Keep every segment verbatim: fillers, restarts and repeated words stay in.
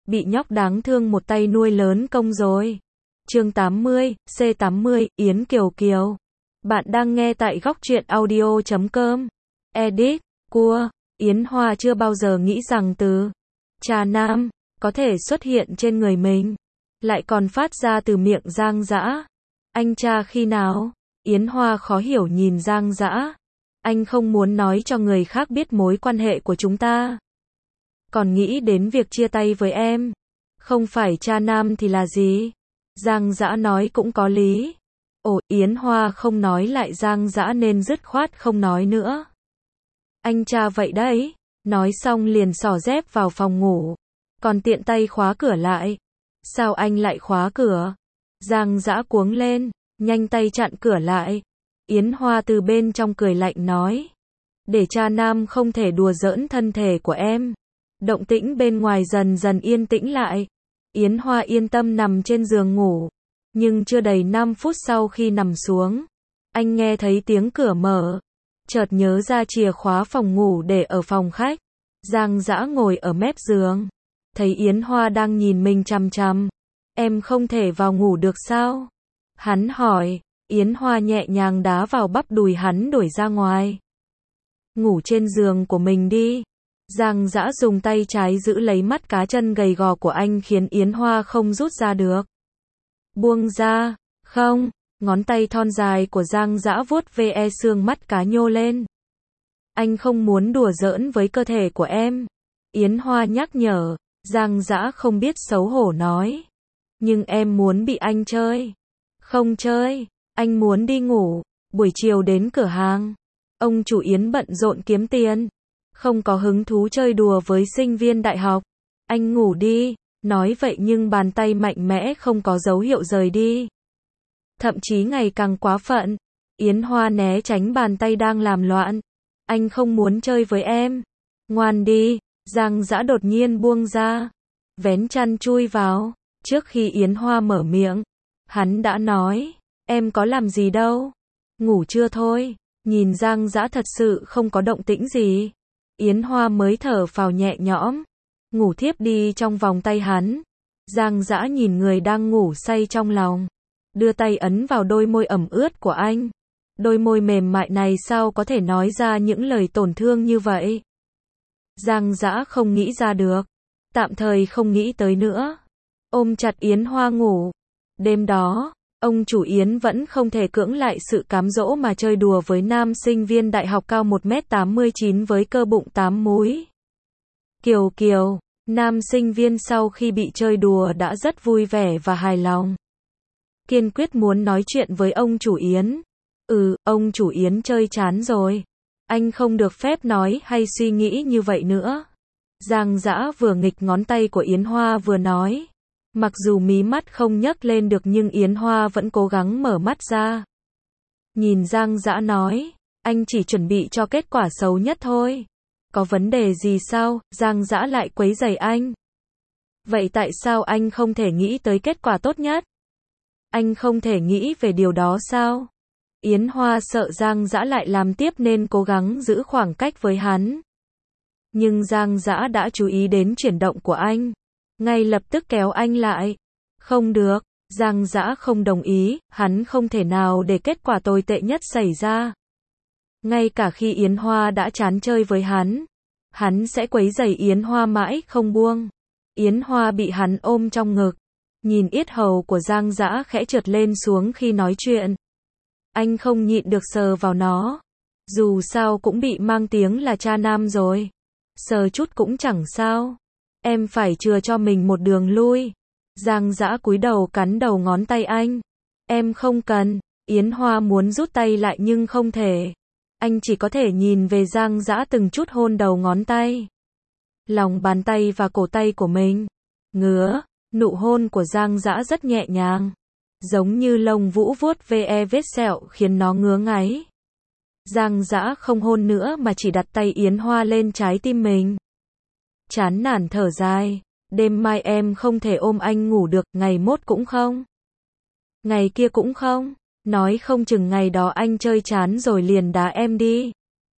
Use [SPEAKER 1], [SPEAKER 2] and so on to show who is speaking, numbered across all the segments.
[SPEAKER 1] bị nhóc đáng thương một tay nuôi lớn công rồi. Chương tám mươi, C tám mươi, Yến Kiều Kiều. Bạn đang nghe tại góc truyện audio chấm com. Edit, cua, Yến Hoa chưa bao giờ nghĩ rằng từ cha nam có thể xuất hiện trên người mình, lại còn phát ra từ miệng Giang Dã. Anh cha khi nào? Yến Hoa khó hiểu nhìn Giang Dã. Anh không muốn nói cho người khác biết mối quan hệ của chúng ta. Còn nghĩ đến việc chia tay với em. Không phải cha nam thì là gì? Giang Dã nói cũng có lý. Ồ, Yến Hoa không nói lại Giang Dã nên dứt khoát không nói nữa. Anh cha vậy đấy. Nói xong liền xỏ dép vào phòng ngủ. Còn tiện tay khóa cửa lại. Sao anh lại khóa cửa? Giang Dã cuống lên, nhanh tay chặn cửa lại. Yến Hoa từ bên trong cười lạnh nói. Để cha nam không thể đùa giỡn thân thể của em. Động tĩnh bên ngoài dần dần yên tĩnh lại. Yến Hoa yên tâm nằm trên giường ngủ. Nhưng chưa đầy năm phút sau khi nằm xuống, anh nghe thấy tiếng cửa mở. Chợt nhớ ra chìa khóa phòng ngủ để ở phòng khách. Giang Dã ngồi ở mép giường. Thấy Yến Hoa đang nhìn mình chằm chằm. Em không thể vào ngủ được sao? Hắn hỏi. Yến Hoa nhẹ nhàng đá vào bắp đùi hắn đuổi ra ngoài. Ngủ trên giường của mình đi. Giang Dã dùng tay trái giữ lấy mắt cá chân gầy gò của anh khiến Yến Hoa không rút ra được. Buông ra. Không. Ngón tay thon dài của Giang Dã vuốt ve xương mắt cá nhô lên. Anh không muốn đùa giỡn với cơ thể của em. Yến Hoa nhắc nhở. Giang Dã không biết xấu hổ nói. Nhưng em muốn bị anh chơi. Không chơi. Anh muốn đi ngủ. Buổi chiều đến cửa hàng. Ông chủ Yến bận rộn kiếm tiền. Không có hứng thú chơi đùa với sinh viên đại học. Anh ngủ đi. Nói vậy nhưng bàn tay mạnh mẽ không có dấu hiệu rời đi. Thậm chí ngày càng quá phận. Yến Hoa né tránh bàn tay đang làm loạn. Anh không muốn chơi với em. Ngoan đi. Giang Dã đột nhiên buông ra. Vén chăn chui vào. Trước khi Yến Hoa mở miệng, hắn đã nói. Em có làm gì đâu. Ngủ chưa thôi. Nhìn Giang Dã thật sự không có động tĩnh gì. Yến Hoa mới thở phào nhẹ nhõm. Ngủ thiếp đi trong vòng tay hắn. Giang Dã nhìn người đang ngủ say trong lòng. Đưa tay ấn vào đôi môi ẩm ướt của anh. Đôi môi mềm mại này sao có thể nói ra những lời tổn thương như vậy? Giang Dã không nghĩ ra được. Tạm thời không nghĩ tới nữa. Ôm chặt Yến Hoa ngủ. Đêm đó, ông chủ Yến vẫn không thể cưỡng lại sự cám dỗ mà chơi đùa với nam sinh viên đại học cao một mét tám mươi chín với cơ bụng tám múi. Kiều Kiều, nam sinh viên sau khi bị chơi đùa đã rất vui vẻ và hài lòng. Kiên quyết muốn nói chuyện với ông chủ Yến. Ừ, ông chủ Yến chơi chán rồi. Anh không được phép nói hay suy nghĩ như vậy nữa. Giang Dã vừa nghịch ngón tay của Yến Hoa vừa nói. Mặc dù mí mắt không nhấc lên được nhưng Yến Hoa vẫn cố gắng mở mắt ra. Nhìn Giang Dã nói. Anh chỉ chuẩn bị cho kết quả xấu nhất thôi. Có vấn đề gì sao? Giang Dã lại quấy rầy anh. Vậy tại sao anh không thể nghĩ tới kết quả tốt nhất? Anh không thể nghĩ về điều đó sao? Yến Hoa sợ Giang Dã lại làm tiếp nên cố gắng giữ khoảng cách với hắn. Nhưng Giang Dã đã chú ý đến chuyển động của anh. Ngay lập tức kéo anh lại. Không được. Giang Dã không đồng ý. Hắn không thể nào để kết quả tồi tệ nhất xảy ra. Ngay cả khi Yến Hoa đã chán chơi với hắn, hắn sẽ quấy rầy Yến Hoa mãi không buông. Yến Hoa bị hắn ôm trong ngực. Nhìn yết hầu của Giang Dã khẽ trượt lên xuống khi nói chuyện. Anh không nhịn được sờ vào nó. Dù sao cũng bị mang tiếng là cha nam rồi. Sờ chút cũng chẳng sao. Em phải chừa cho mình một đường lui. Giang Dã cúi đầu cắn đầu ngón tay anh. Em không cần. Yến Hoa muốn rút tay lại nhưng không thể. Anh chỉ có thể nhìn về Giang Dã từng chút hôn đầu ngón tay. Lòng bàn tay và cổ tay của mình. Ngứa. Nụ hôn của Giang Dã rất nhẹ nhàng. Giống như lông vũ vuốt ve vết sẹo khiến nó ngứa ngáy. Giang Dã không hôn nữa mà chỉ đặt tay Yến Hoa lên trái tim mình. Chán nản thở dài. Đêm mai em không thể ôm anh ngủ được, ngày mốt cũng không. Ngày kia cũng không. Nói không chừng ngày đó anh chơi chán rồi liền đá em đi.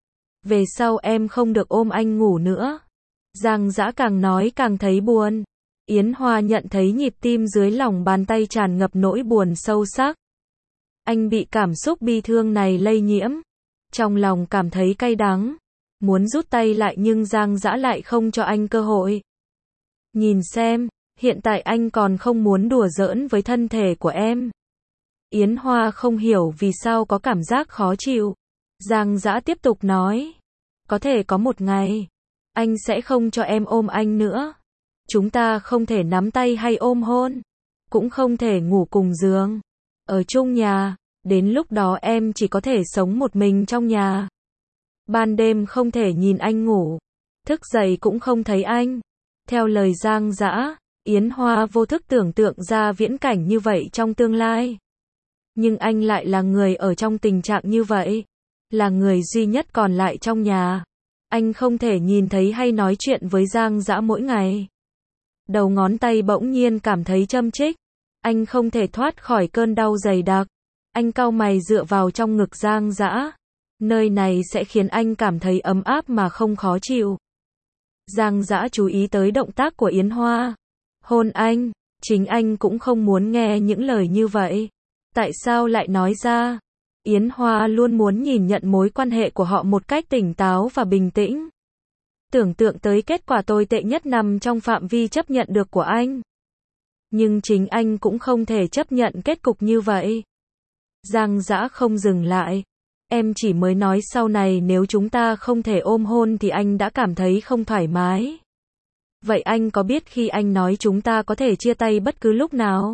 [SPEAKER 1] Về sau em không được ôm anh ngủ nữa. Giang Dã càng nói càng thấy buồn. Yến Hoa nhận thấy nhịp tim dưới lòng bàn tay tràn ngập nỗi buồn sâu sắc. Anh bị cảm xúc bi thương này lây nhiễm. Trong lòng cảm thấy cay đắng. Muốn rút tay lại nhưng Giang Dã lại không cho anh cơ hội. Nhìn xem, hiện tại anh còn không muốn đùa giỡn với thân thể của em. Yến Hoa không hiểu vì sao có cảm giác khó chịu. Giang Dã tiếp tục nói. Có thể có một ngày, anh sẽ không cho em ôm anh nữa. Chúng ta không thể nắm tay hay ôm hôn. Cũng không thể ngủ cùng giường. Ở chung nhà, đến lúc đó em chỉ có thể sống một mình trong nhà. Ban đêm không thể nhìn anh ngủ. Thức dậy cũng không thấy anh. Theo lời Giang Dã, Yến Hoa vô thức tưởng tượng ra viễn cảnh như vậy trong tương lai. Nhưng anh lại là người ở trong tình trạng như vậy. Là người duy nhất còn lại trong nhà. Anh không thể nhìn thấy hay nói chuyện với Giang Dã mỗi ngày. Đầu ngón tay bỗng nhiên cảm thấy châm chích. Anh không thể thoát khỏi cơn đau dày đặc. Anh cau mày dựa vào trong ngực Giang Dã. Nơi này sẽ khiến anh cảm thấy ấm áp mà không khó chịu. Giang Dã chú ý tới động tác của Yến Hoa. Hôn anh, chính anh cũng không muốn nghe những lời như vậy. Tại sao lại nói ra? Yến Hoa luôn muốn nhìn nhận mối quan hệ của họ một cách tỉnh táo và bình tĩnh. Tưởng tượng tới kết quả tồi tệ nhất nằm trong phạm vi chấp nhận được của anh. Nhưng chính anh cũng không thể chấp nhận kết cục như vậy. Giang Dã không dừng lại. Em chỉ mới nói sau này nếu chúng ta không thể ôm hôn thì anh đã cảm thấy không thoải mái. Vậy anh có biết khi anh nói chúng ta có thể chia tay bất cứ lúc nào?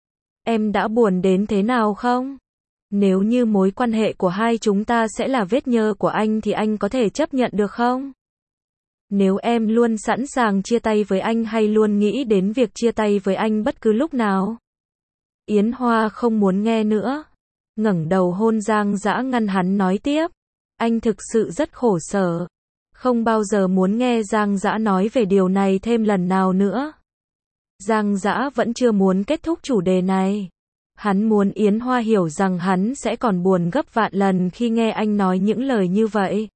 [SPEAKER 1] Em đã buồn đến thế nào không? Nếu như mối quan hệ của hai chúng ta sẽ là vết nhơ của anh thì anh có thể chấp nhận được không? Nếu em luôn sẵn sàng chia tay với anh hay luôn nghĩ đến việc chia tay với anh bất cứ lúc nào? Yến Hoa không muốn nghe nữa. Ngẩng đầu hôn Giang Dã ngăn hắn nói tiếp. Anh thực sự rất khổ sở. Không bao giờ muốn nghe Giang Dã nói về điều này thêm lần nào nữa. Giang Dã vẫn chưa muốn kết thúc chủ đề này. Hắn muốn Yến Hoa hiểu rằng hắn sẽ còn buồn gấp vạn lần khi nghe anh nói những lời như vậy.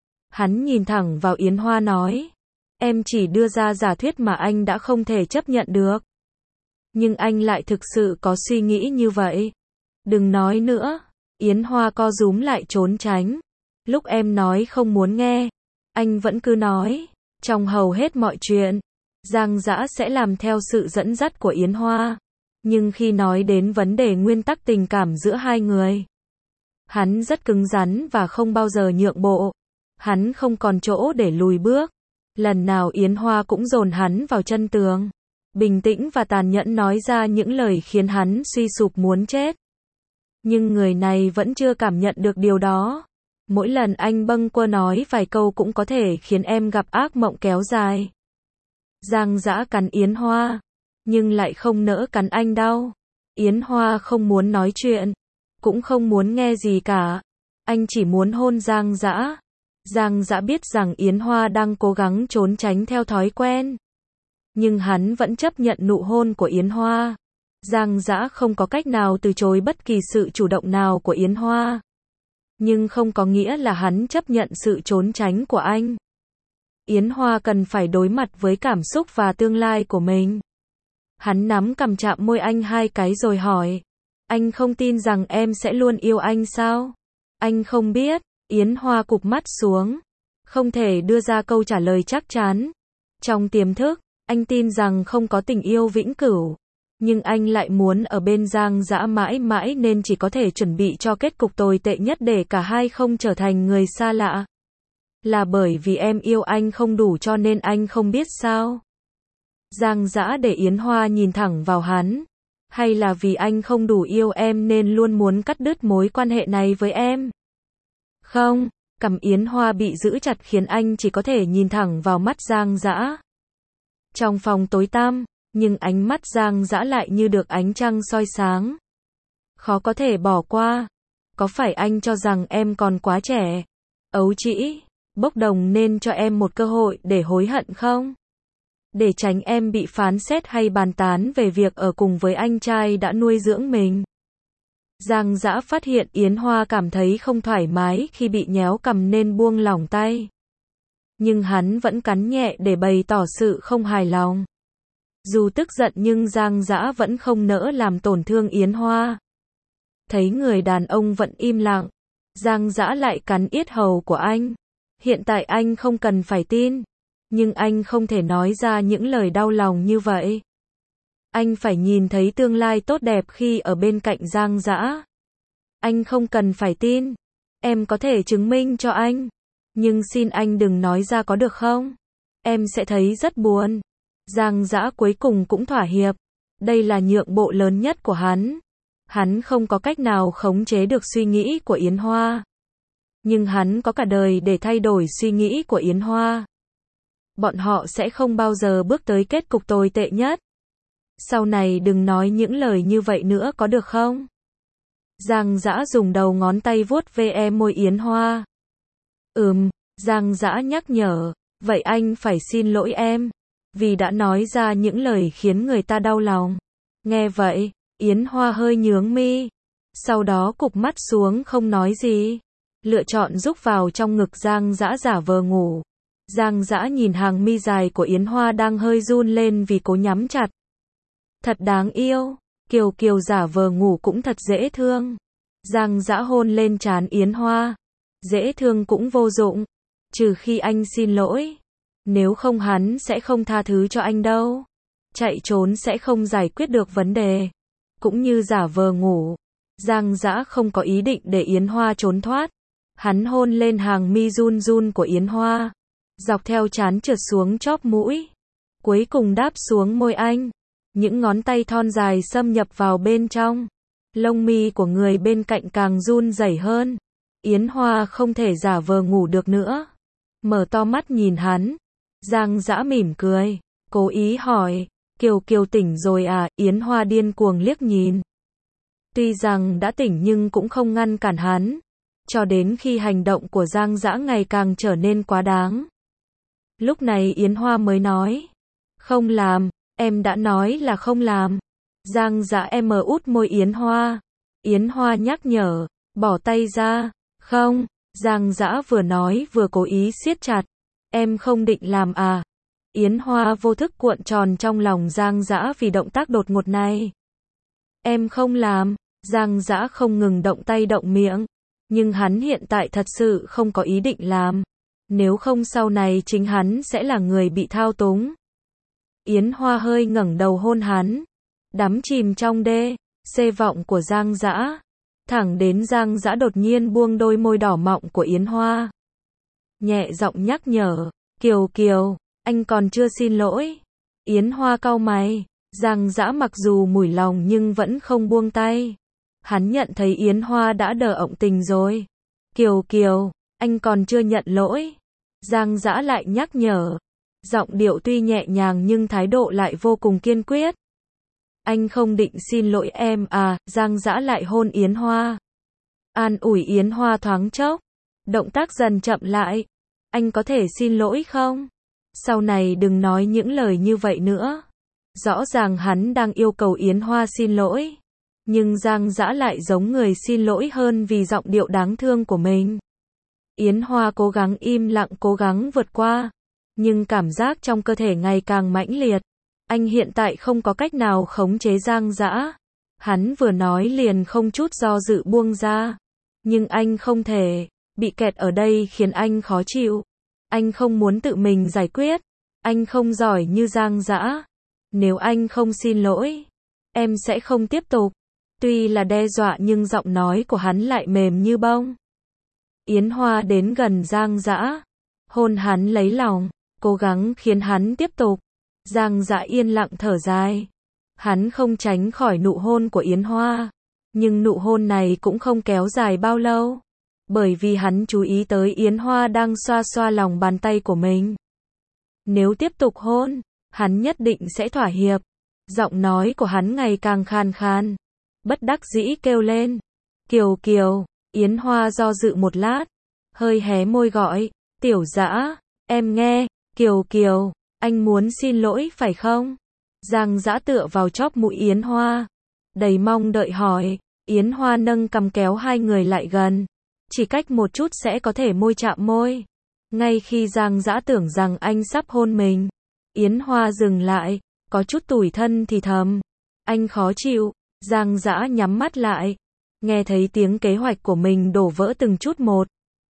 [SPEAKER 1] Hắn nhìn thẳng vào Yến Hoa nói. Em chỉ đưa ra giả thuyết mà anh đã không thể chấp nhận được. Nhưng anh lại thực sự có suy nghĩ như vậy. Đừng nói nữa. Yến Hoa co rúm lại trốn tránh. Lúc em nói không muốn nghe, anh vẫn cứ nói. Trong hầu hết mọi chuyện, Giang Dã sẽ làm theo sự dẫn dắt của Yến Hoa. Nhưng khi nói đến vấn đề nguyên tắc tình cảm giữa hai người, hắn rất cứng rắn và không bao giờ nhượng bộ. Hắn không còn chỗ để lùi bước. Lần nào Yến Hoa cũng dồn hắn vào chân tường. Bình tĩnh và tàn nhẫn nói ra những lời khiến hắn suy sụp muốn chết. Nhưng người này vẫn chưa cảm nhận được điều đó. Mỗi lần anh bâng quơ nói vài câu cũng có thể khiến em gặp ác mộng kéo dài. Giang Dã cắn Yến Hoa, nhưng lại không nỡ cắn anh đau. Yến Hoa không muốn nói chuyện, cũng không muốn nghe gì cả. Anh chỉ muốn hôn Giang Dã. Giang Dã biết rằng Yến Hoa đang cố gắng trốn tránh theo thói quen. Nhưng hắn vẫn chấp nhận nụ hôn của Yến Hoa. Giang Dã không có cách nào từ chối bất kỳ sự chủ động nào của Yến Hoa. Nhưng không có nghĩa là hắn chấp nhận sự trốn tránh của anh. Yến Hoa cần phải đối mặt với cảm xúc và tương lai của mình. Hắn nắm cằm chạm môi anh hai cái rồi hỏi. Anh không tin rằng em sẽ luôn yêu anh sao? Anh không biết. Yến Hoa cụp mắt xuống. Không thể đưa ra câu trả lời chắc chắn. Trong tiềm thức, anh tin rằng không có tình yêu vĩnh cửu. Nhưng anh lại muốn ở bên Giang Dã mãi mãi nên chỉ có thể chuẩn bị cho kết cục tồi tệ nhất để cả hai không trở thành người xa lạ. Là bởi vì em yêu anh không đủ cho nên anh không biết sao? Giang Dã để Yến Hoa nhìn thẳng vào hắn. Hay là vì anh không đủ yêu em nên luôn muốn cắt đứt mối quan hệ này với em? Không, cằm Yến Hoa bị giữ chặt khiến anh chỉ có thể nhìn thẳng vào mắt Giang Dã. Trong phòng tối tăm, nhưng ánh mắt Giang Dã lại như được ánh trăng soi sáng. Khó có thể bỏ qua. Có phải anh cho rằng em còn quá trẻ, ấu trĩ, bốc đồng nên cho em một cơ hội để hối hận không? Để tránh em bị phán xét hay bàn tán về việc ở cùng với anh trai đã nuôi dưỡng mình. Giang Dã phát hiện Yến Hoa cảm thấy không thoải mái khi bị nhéo cằm nên buông lỏng tay. Nhưng hắn vẫn cắn nhẹ để bày tỏ sự không hài lòng. Dù tức giận nhưng Giang Dã vẫn không nỡ làm tổn thương Yến Hoa. Thấy người đàn ông vẫn im lặng, Giang Dã lại cắn yết hầu của anh. Hiện tại anh không cần phải tin, nhưng anh không thể nói ra những lời đau lòng như vậy. Anh phải nhìn thấy tương lai tốt đẹp khi ở bên cạnh Giang Dã. Anh không cần phải tin, em có thể chứng minh cho anh, nhưng xin anh đừng nói ra có được không? Em sẽ thấy rất buồn. Giang Dã cuối cùng cũng thỏa hiệp. Đây là nhượng bộ lớn nhất của hắn. Hắn không có cách nào khống chế được suy nghĩ của Yến Hoa. Nhưng hắn có cả đời để thay đổi suy nghĩ của Yến Hoa. Bọn họ sẽ không bao giờ bước tới kết cục tồi tệ nhất. Sau này đừng nói những lời như vậy nữa có được không? Giang Dã dùng đầu ngón tay vuốt ve môi Yến Hoa. Ừm, Giang Dã nhắc nhở, vậy anh phải xin lỗi em, vì đã nói ra những lời khiến người ta đau lòng. Nghe vậy, Yến Hoa hơi nhướng mi, sau đó cụp mắt xuống không nói gì, lựa chọn rúc vào trong ngực Giang Dã giả vờ ngủ. Giang Dã nhìn hàng mi dài của Yến Hoa đang hơi run lên vì cố nhắm chặt. Thật đáng yêu, Kiều Kiều giả vờ ngủ cũng thật dễ thương. Giang Dã hôn lên trán Yến Hoa. Dễ thương cũng vô dụng, trừ khi anh xin lỗi. Nếu không hắn sẽ không tha thứ cho anh đâu. Chạy trốn sẽ không giải quyết được vấn đề. Cũng như giả vờ ngủ, Giang Dã không có ý định để Yến Hoa trốn thoát. Hắn hôn lên hàng mi run run của Yến Hoa, dọc theo trán trượt xuống chóp mũi, cuối cùng đáp xuống môi anh. Những ngón tay thon dài xâm nhập vào bên trong. Lông mi của người bên cạnh càng run rẩy hơn. Yến Hoa không thể giả vờ ngủ được nữa. Mở to mắt nhìn hắn. Giang Dã mỉm cười, cố ý hỏi, Kiều Kiều tỉnh rồi à? Yến Hoa điên cuồng liếc nhìn. Tuy rằng đã tỉnh nhưng cũng không ngăn cản hắn. Cho đến khi hành động của Giang Dã ngày càng trở nên quá đáng. Lúc này Yến Hoa mới nói, không làm, em đã nói là không làm. Giang Dã em mờ út môi Yến Hoa. Yến Hoa nhắc nhở, bỏ tay ra. Không, Giang Dã vừa nói vừa cố ý siết chặt. Em không định làm à? Yến Hoa vô thức cuộn tròn trong lòng Giang Dã vì động tác đột ngột này. Em không làm. Giang Dã không ngừng động tay động miệng. Nhưng hắn hiện tại thật sự không có ý định làm. Nếu không sau này chính hắn sẽ là người bị thao túng. Yến Hoa hơi ngẩng đầu hôn hắn. Đắm chìm trong đê, xê vọng của Giang Dã. Thẳng đến Giang Dã đột nhiên buông đôi môi đỏ mọng của Yến Hoa. Nhẹ giọng nhắc nhở, Kiều Kiều, anh còn chưa xin lỗi. Yến Hoa cau mày. Giang Dã mặc dù mủi lòng nhưng vẫn không buông tay. Hắn nhận thấy Yến Hoa đã đờ ọng tình rồi. Kiều Kiều, anh còn chưa nhận lỗi. Giang Dã lại nhắc nhở. Giọng điệu tuy nhẹ nhàng nhưng thái độ lại vô cùng kiên quyết. Anh không định xin lỗi em à? Giang Dã lại hôn Yến Hoa. An ủi Yến Hoa thoáng chốc. Động tác dần chậm lại. Anh có thể xin lỗi không? Sau này đừng nói những lời như vậy nữa. Rõ ràng hắn đang yêu cầu Yến Hoa xin lỗi. Nhưng Giang Dã lại giống người xin lỗi hơn vì giọng điệu đáng thương của mình. Yến Hoa cố gắng im lặng, cố gắng vượt qua. Nhưng cảm giác trong cơ thể ngày càng mãnh liệt. Anh hiện tại không có cách nào khống chế Giang Dã. Hắn vừa nói liền không chút do dự buông ra. Nhưng anh không thể. Bị kẹt ở đây khiến anh khó chịu. Anh không muốn tự mình giải quyết. Anh không giỏi như Giang Dã. Nếu anh không xin lỗi, em sẽ không tiếp tục. Tuy là đe dọa nhưng giọng nói của hắn lại mềm như bông. Yến Hoa đến gần Giang Dã, hôn hắn lấy lòng, cố gắng khiến hắn tiếp tục. Giang Dã yên lặng thở dài. Hắn không tránh khỏi nụ hôn của Yến Hoa. Nhưng nụ hôn này cũng không kéo dài bao lâu. Bởi vì hắn chú ý tới Yến Hoa đang xoa xoa lòng bàn tay của mình. Nếu tiếp tục hôn, hắn nhất định sẽ thỏa hiệp. Giọng nói của hắn ngày càng khan khan. Bất đắc dĩ kêu lên. Kiều Kiều. Yến Hoa do dự một lát. Hơi hé môi gọi. Tiểu Dã, em nghe. Kiều Kiều, anh muốn xin lỗi phải không? Giang Dã tựa vào chóp mũi Yến Hoa. Đầy mong đợi hỏi. Yến Hoa nâng cằm kéo hai người lại gần. Chỉ cách một chút sẽ có thể môi chạm môi. Ngay khi Giang Dã tưởng rằng anh sắp hôn mình, Yến Hoa dừng lại, có chút tủi thân thì thầm. Anh khó chịu. Giang Dã nhắm mắt lại. Nghe thấy tiếng kế hoạch của mình đổ vỡ từng chút một.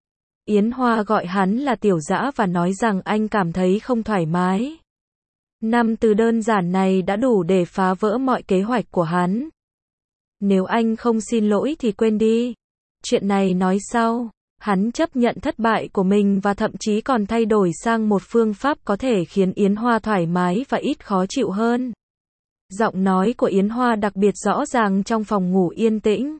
[SPEAKER 1] Yến Hoa gọi hắn là Tiểu Dã và nói rằng anh cảm thấy không thoải mái. Năm từ đơn giản này đã đủ để phá vỡ mọi kế hoạch của hắn. Nếu anh không xin lỗi thì quên đi. Chuyện này nói sau. Hắn chấp nhận thất bại của mình và thậm chí còn thay đổi sang một phương pháp có thể khiến Yến Hoa thoải mái và ít khó chịu hơn. Giọng nói của Yến Hoa đặc biệt rõ ràng trong phòng ngủ yên tĩnh.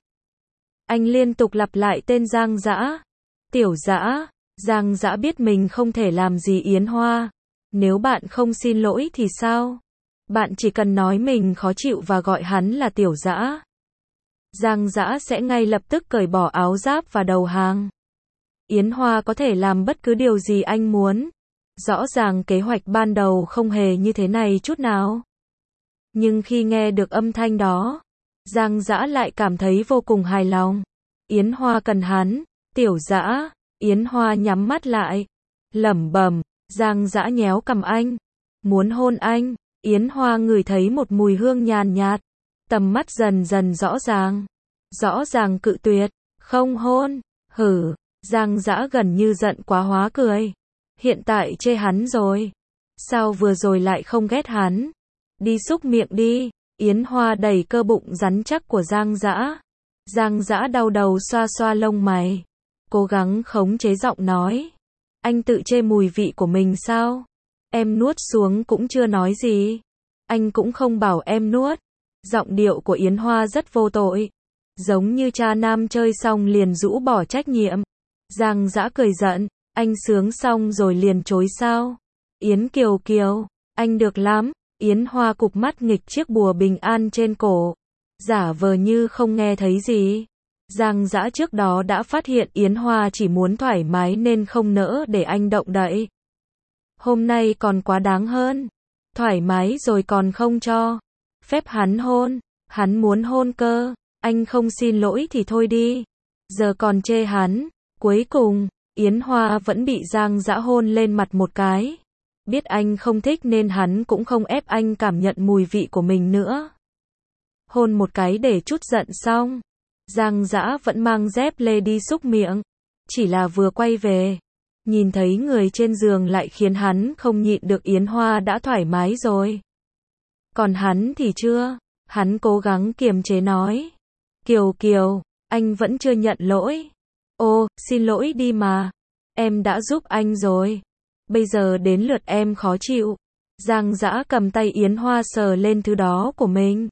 [SPEAKER 1] Anh liên tục lặp lại tên Giang Dã. Tiểu Dã. Giang Dã biết mình không thể làm gì Yến Hoa. Nếu bạn không xin lỗi thì sao? Bạn chỉ cần nói mình khó chịu và gọi hắn là Tiểu Dã. Giang Dã sẽ ngay lập tức cởi bỏ áo giáp và đầu hàng. Yến Hoa có thể làm bất cứ điều gì anh muốn. Rõ ràng kế hoạch ban đầu không hề như thế này chút nào. Nhưng khi nghe được âm thanh đó, Giang Dã lại cảm thấy vô cùng hài lòng. Yến Hoa cần hắn. Tiểu Dã. Yến Hoa nhắm mắt lại. Lẩm bẩm. Giang Dã nhéo cằm anh. Muốn hôn anh. Yến Hoa ngửi thấy một mùi hương nhàn nhạt. Tầm mắt dần dần rõ ràng. Rõ ràng cự tuyệt. Không hôn. Hử. Giang Dã gần như giận quá hóa cười. Hiện tại chê hắn rồi. Sao vừa rồi lại không ghét hắn? Đi xúc miệng đi. Yến Hoa đẩy cơ bụng rắn chắc của Giang Dã. Giang Dã đau đầu xoa xoa lông mày. Cố gắng khống chế giọng nói. Anh tự chê mùi vị của mình sao? Em nuốt xuống cũng chưa nói gì. Anh cũng không bảo em nuốt. Giọng điệu của Yến Hoa rất vô tội. Giống như cha nam chơi xong liền rũ bỏ trách nhiệm. Giang Dã cười giận. Anh sướng xong rồi liền chối sao? Yến Kiều Kiều. Anh được lắm. Yến Hoa cụp mắt nghịch chiếc bùa bình an trên cổ. Giả vờ như không nghe thấy gì. Giang Dã trước đó đã phát hiện Yến Hoa chỉ muốn thoải mái nên không nỡ để anh động đậy. Hôm nay còn quá đáng hơn. Thoải mái rồi còn không cho phép hắn hôn. Hắn muốn hôn cơ. Anh không xin lỗi thì thôi đi. Giờ còn chê hắn. Cuối cùng, Yến Hoa vẫn bị Giang Dã hôn lên mặt một cái. Biết anh không thích nên hắn cũng không ép anh cảm nhận mùi vị của mình nữa. Hôn một cái để chút giận xong. Giang Dã vẫn mang dép lê đi xúc miệng. Chỉ là vừa quay về. Nhìn thấy người trên giường lại khiến hắn không nhịn được. Yến Hoa đã thoải mái rồi. Còn hắn thì chưa. Hắn cố gắng kiềm chế nói. Kiều Kiều, anh vẫn chưa nhận lỗi. Ô, xin lỗi đi mà. Em đã giúp anh rồi. Bây giờ đến lượt em khó chịu. Giang Dã cầm tay Yến Hoa sờ lên thứ đó của mình.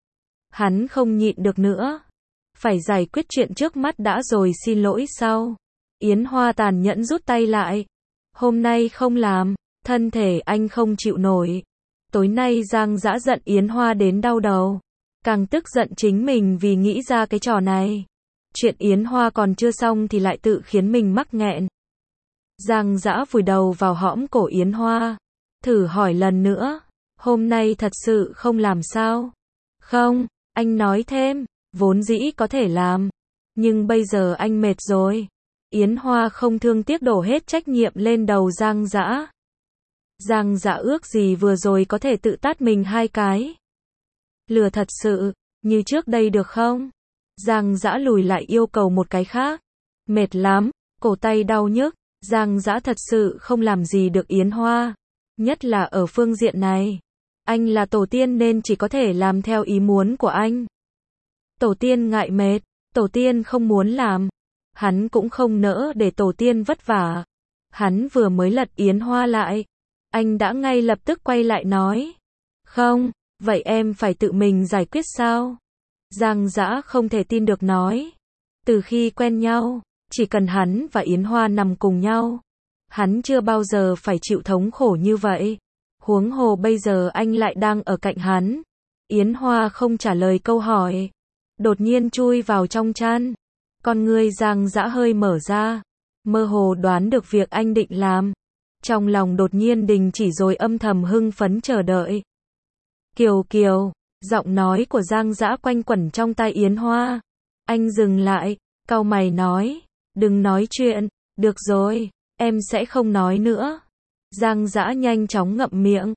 [SPEAKER 1] Hắn không nhịn được nữa. Phải giải quyết chuyện trước mắt đã rồi xin lỗi sau. Yến Hoa tàn nhẫn rút tay lại. Hôm nay không làm. Thân thể anh không chịu nổi. Tối nay Giang Dã giận Yến Hoa đến đau đầu. Càng tức giận chính mình vì nghĩ ra cái trò này. Chuyện Yến Hoa còn chưa xong thì lại tự khiến mình mắc nghẹn. Giang Dã vùi đầu vào hõm cổ Yến Hoa. Thử hỏi lần nữa. Hôm nay thật sự không làm sao? Không, anh nói thêm. Vốn dĩ có thể làm. Nhưng bây giờ anh mệt rồi. Yến Hoa không thương tiếc đổ hết trách nhiệm lên đầu Giang Dã. Giang Dã ước gì vừa rồi có thể tự tát mình hai cái. Lừa thật sự. Như trước đây được không? Giang Dã lùi lại yêu cầu một cái khác. Mệt lắm. Cổ tay đau nhức. Giang Dã thật sự không làm gì được Yến Hoa. Nhất là ở phương diện này. Anh là tổ tiên nên chỉ có thể làm theo ý muốn của anh. Tổ tiên ngại mệt. Tổ tiên không muốn làm. Hắn cũng không nỡ để tổ tiên vất vả. Hắn vừa mới lật Yến Hoa lại. Anh đã ngay lập tức quay lại nói. Không, vậy em phải tự mình giải quyết sao? Giang Dã không thể tin được nói. Từ khi quen nhau, chỉ cần hắn và Yến Hoa nằm cùng nhau, hắn chưa bao giờ phải chịu thống khổ như vậy. Huống hồ bây giờ anh lại đang ở cạnh hắn. Yến Hoa không trả lời câu hỏi. Đột nhiên chui vào trong chăn. Con ngươi Giang Dã hơi mở ra. Mơ hồ đoán được việc anh định làm. Trong lòng đột nhiên đình chỉ rồi âm thầm hưng phấn chờ đợi. Kiều Kiều. Giọng nói của Giang Dã quanh quẩn trong tai Yến Hoa. Anh dừng lại, cau mày nói. Đừng nói chuyện. Được rồi, em sẽ không nói nữa. Giang Dã nhanh chóng ngậm miệng.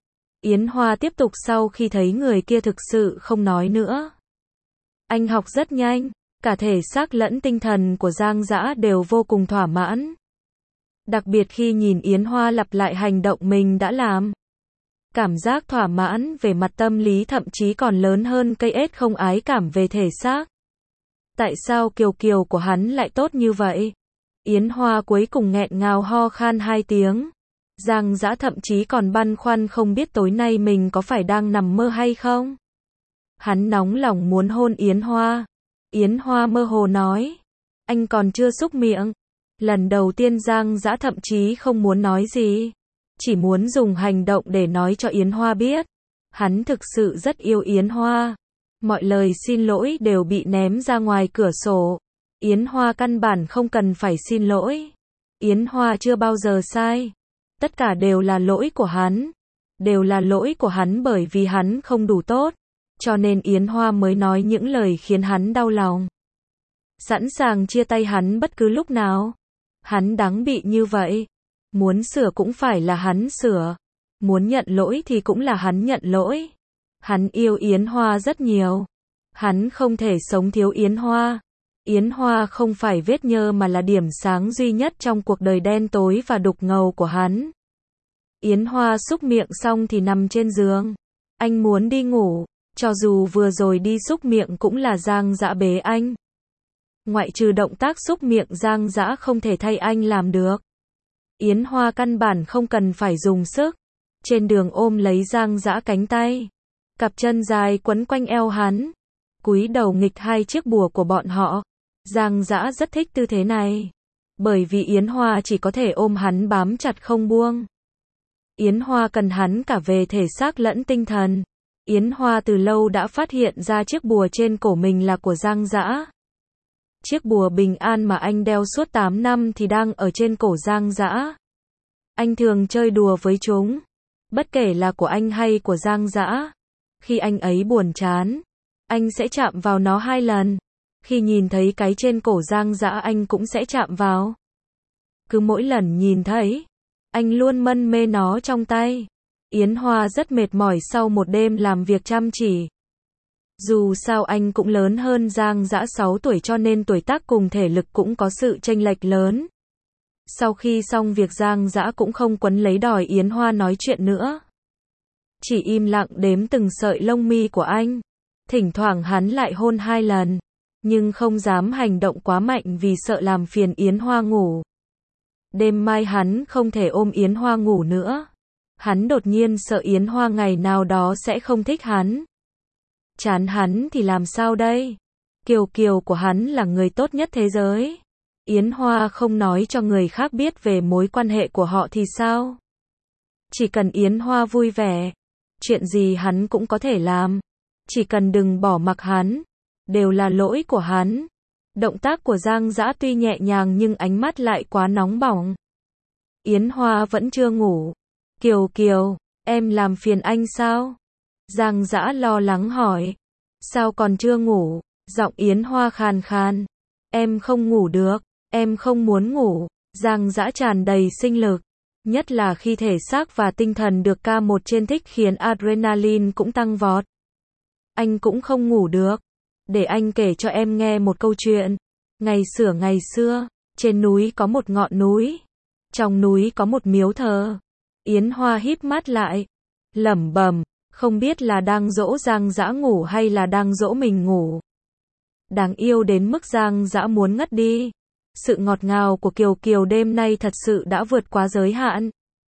[SPEAKER 1] Yến Hoa tiếp tục sau khi thấy người kia thực sự không nói nữa. Anh học rất nhanh, cả thể xác lẫn tinh thần của Giang Dã đều vô cùng thỏa mãn. Đặc biệt khi nhìn Yến Hoa lặp lại hành động mình đã làm. Cảm giác thỏa mãn về mặt tâm lý thậm chí còn lớn hơn cây ếch không ái cảm về thể xác. Tại sao kiều kiều của hắn lại tốt như vậy? Yến Hoa cuối cùng nghẹn ngào ho khan hai tiếng. Giang Dã thậm chí còn băn khoăn không biết tối nay mình có phải đang nằm mơ hay không. Hắn nóng lòng muốn hôn Yến Hoa. Yến Hoa mơ hồ nói. Anh còn chưa xúc miệng. Lần đầu tiên Giang Dã thậm chí không muốn nói gì. Chỉ muốn dùng hành động để nói cho Yến Hoa biết. Hắn thực sự rất yêu Yến Hoa. Mọi lời xin lỗi đều bị ném ra ngoài cửa sổ. Yến Hoa căn bản không cần phải xin lỗi. Yến Hoa chưa bao giờ sai. Tất cả đều là lỗi của hắn. Đều là lỗi của hắn bởi vì hắn không đủ tốt. Cho nên Yến Hoa mới nói những lời khiến hắn đau lòng. Sẵn sàng chia tay hắn bất cứ lúc nào. Hắn đáng bị như vậy. Muốn sửa cũng phải là hắn sửa. Muốn nhận lỗi thì cũng là hắn nhận lỗi. Hắn yêu Yến Hoa rất nhiều. Hắn không thể sống thiếu Yến Hoa. Yến Hoa không phải vết nhơ mà là điểm sáng duy nhất trong cuộc đời đen tối và đục ngầu của hắn. Yến Hoa xúc miệng xong thì nằm trên giường. Anh muốn đi ngủ. Cho dù vừa rồi đi xúc miệng cũng là Giang Dã bế anh. Ngoại trừ động tác xúc miệng Giang Dã không thể thay anh làm được. Yến Hoa căn bản không cần phải dùng sức. Trên đường ôm lấy Giang Dã cánh tay. Cặp chân dài quấn quanh eo hắn. Cúi đầu nghịch hai chiếc bùa của bọn họ. Giang Dã rất thích tư thế này. Bởi vì Yến Hoa chỉ có thể ôm hắn bám chặt không buông. Yến Hoa cần hắn cả về thể xác lẫn tinh thần. Yến Hoa từ lâu đã phát hiện ra chiếc bùa trên cổ mình là của Giang Dã. Chiếc bùa bình an mà anh đeo suốt tám năm thì đang ở trên cổ Giang Dã. Anh thường chơi đùa với chúng. Bất kể là của anh hay của Giang Dã. Khi anh ấy buồn chán, anh sẽ chạm vào nó hai lần. Khi nhìn thấy cái trên cổ Giang Dã anh cũng sẽ chạm vào. Cứ mỗi lần nhìn thấy, anh luôn mân mê nó trong tay. Yến Hoa rất mệt mỏi sau một đêm làm việc chăm chỉ. Dù sao anh cũng lớn hơn Giang Dã sáu tuổi cho nên tuổi tác cùng thể lực cũng có sự chênh lệch lớn. Sau khi xong việc Giang Dã cũng không quấn lấy đòi Yến Hoa nói chuyện nữa. Chỉ im lặng đếm từng sợi lông mi của anh. Thỉnh thoảng hắn lại hôn hai lần. Nhưng không dám hành động quá mạnh vì sợ làm phiền Yến Hoa ngủ. Đêm mai hắn không thể ôm Yến Hoa ngủ nữa. Hắn đột nhiên sợ Yến Hoa ngày nào đó sẽ không thích hắn. Chán hắn thì làm sao đây? Kiều kiều của hắn là người tốt nhất thế giới. Yến Hoa không nói cho người khác biết về mối quan hệ của họ thì sao? Chỉ cần Yến Hoa vui vẻ, chuyện gì hắn cũng có thể làm. Chỉ cần đừng bỏ mặc hắn. Đều là lỗi của hắn. Động tác của Giang Dã tuy nhẹ nhàng nhưng ánh mắt lại quá nóng bỏng. Yến Hoa vẫn chưa ngủ. Kiều kiều, em làm phiền anh sao? Giang Dã lo lắng hỏi. Sao còn chưa ngủ? Giọng Yến Hoa khàn khàn. Em không ngủ được, em không muốn ngủ. Giang Dã tràn đầy sinh lực. Nhất là khi thể xác và tinh thần được ca một trên thích khiến adrenaline cũng tăng vọt. Anh cũng không ngủ được. Để anh kể cho em nghe một câu chuyện. Ngày xửa ngày xưa, trên núi có một ngọn núi. Trong núi có một miếu thờ. Yến Hoa híp mắt lại. Lẩm bẩm, không biết là đang dỗ Giang Dã ngủ hay là đang dỗ mình ngủ. Đáng yêu đến mức Giang Dã muốn ngất đi. Sự ngọt ngào của Kiều Kiều đêm nay thật sự đã vượt quá giới hạn.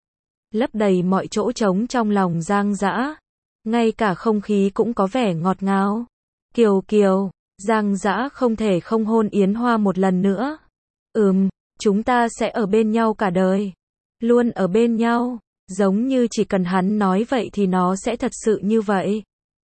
[SPEAKER 1] Lấp đầy mọi chỗ trống trong lòng Giang Dã. Ngay cả không khí cũng có vẻ ngọt ngào. Kiều Kiều, Giang Dã không thể không hôn Yến Hoa một lần nữa. Ừm, chúng ta sẽ ở bên nhau cả đời. Luôn ở bên nhau. Giống như chỉ cần hắn nói vậy thì nó sẽ thật sự như vậy.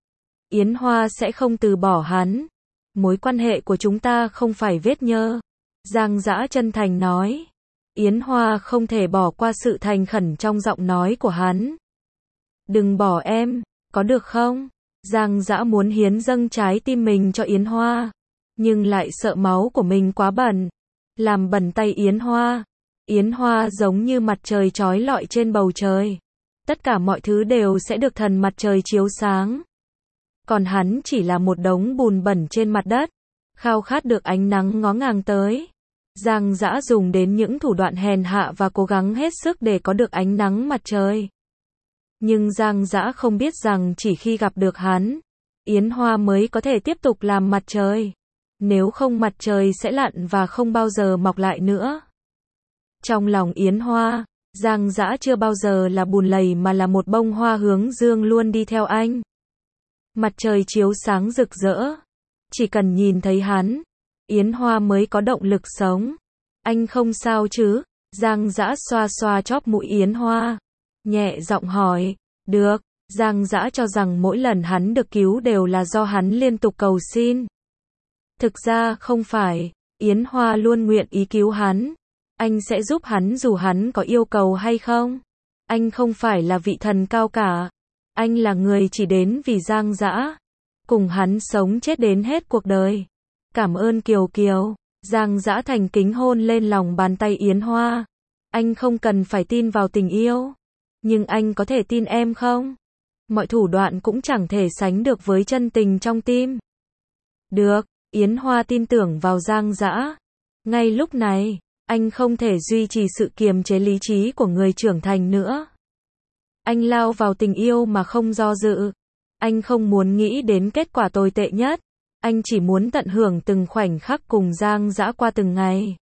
[SPEAKER 1] Yến Hoa sẽ không từ bỏ hắn. Mối quan hệ của chúng ta không phải vết nhơ. Giang Dã chân thành nói. Yến Hoa không thể bỏ qua sự thành khẩn trong giọng nói của hắn. Đừng bỏ em, có được không? Giang Dã muốn hiến dâng trái tim mình cho Yến Hoa. Nhưng lại sợ máu của mình quá bẩn. Làm bẩn tay Yến Hoa. Yến Hoa giống như mặt trời chói lọi trên bầu trời. Tất cả mọi thứ đều sẽ được thần mặt trời chiếu sáng. Còn hắn chỉ là một đống bùn bẩn trên mặt đất, khao khát được ánh nắng ngó ngàng tới. Giang Dã dùng đến những thủ đoạn hèn hạ và cố gắng hết sức để có được ánh nắng mặt trời. Nhưng Giang Dã không biết rằng chỉ khi gặp được hắn, Yến Hoa mới có thể tiếp tục làm mặt trời. Nếu không mặt trời sẽ lặn và không bao giờ mọc lại nữa. Trong lòng Yến Hoa, Giang Dã chưa bao giờ là bùn lầy mà là một bông hoa hướng dương luôn đi theo anh. Mặt trời chiếu sáng rực rỡ. Chỉ cần nhìn thấy hắn, Yến Hoa mới có động lực sống. Anh không sao chứ? Giang Dã xoa xoa chóp mũi Yến Hoa, nhẹ giọng hỏi. Được. Giang Dã cho rằng mỗi lần hắn được cứu đều là do hắn liên tục cầu xin. Thực ra không phải, Yến Hoa luôn nguyện ý cứu hắn. Anh sẽ giúp hắn dù hắn có yêu cầu hay không. Anh không phải là vị thần cao cả. Anh là người chỉ đến vì Giang Dã. Cùng hắn sống chết đến hết cuộc đời. Cảm ơn Kiều Kiều. Giang Dã thành kính hôn lên lòng bàn tay Yến Hoa. Anh không cần phải tin vào tình yêu. Nhưng anh có thể tin em không? Mọi thủ đoạn cũng chẳng thể sánh được với chân tình trong tim. Được, Yến Hoa tin tưởng vào Giang Dã. Ngay lúc này, anh không thể duy trì sự kiềm chế lý trí của người trưởng thành nữa. Anh lao vào tình yêu mà không do dự. Anh không muốn nghĩ đến kết quả tồi tệ nhất. Anh chỉ muốn tận hưởng từng khoảnh khắc cùng Giang Dã qua từng ngày.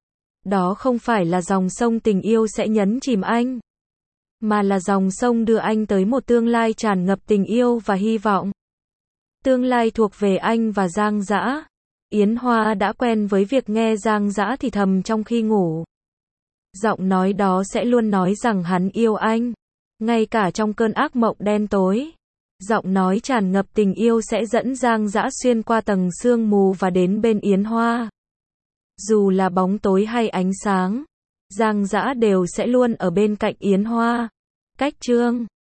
[SPEAKER 1] Đó không phải là dòng sông tình yêu sẽ nhấn chìm anh, mà là dòng sông đưa anh tới một tương lai tràn ngập tình yêu và hy vọng. Tương lai thuộc về anh và Giang Dã. Yến Hoa đã quen với việc nghe Giang Dã thì thầm trong khi ngủ. Giọng nói đó sẽ luôn nói rằng hắn yêu anh. Ngay cả trong cơn ác mộng đen tối. Giọng nói tràn ngập tình yêu sẽ dẫn Giang Dã xuyên qua tầng sương mù và đến bên Yến Hoa. Dù là bóng tối hay ánh sáng, Giang Dã đều sẽ luôn ở bên cạnh Yến Hoa. Cách chương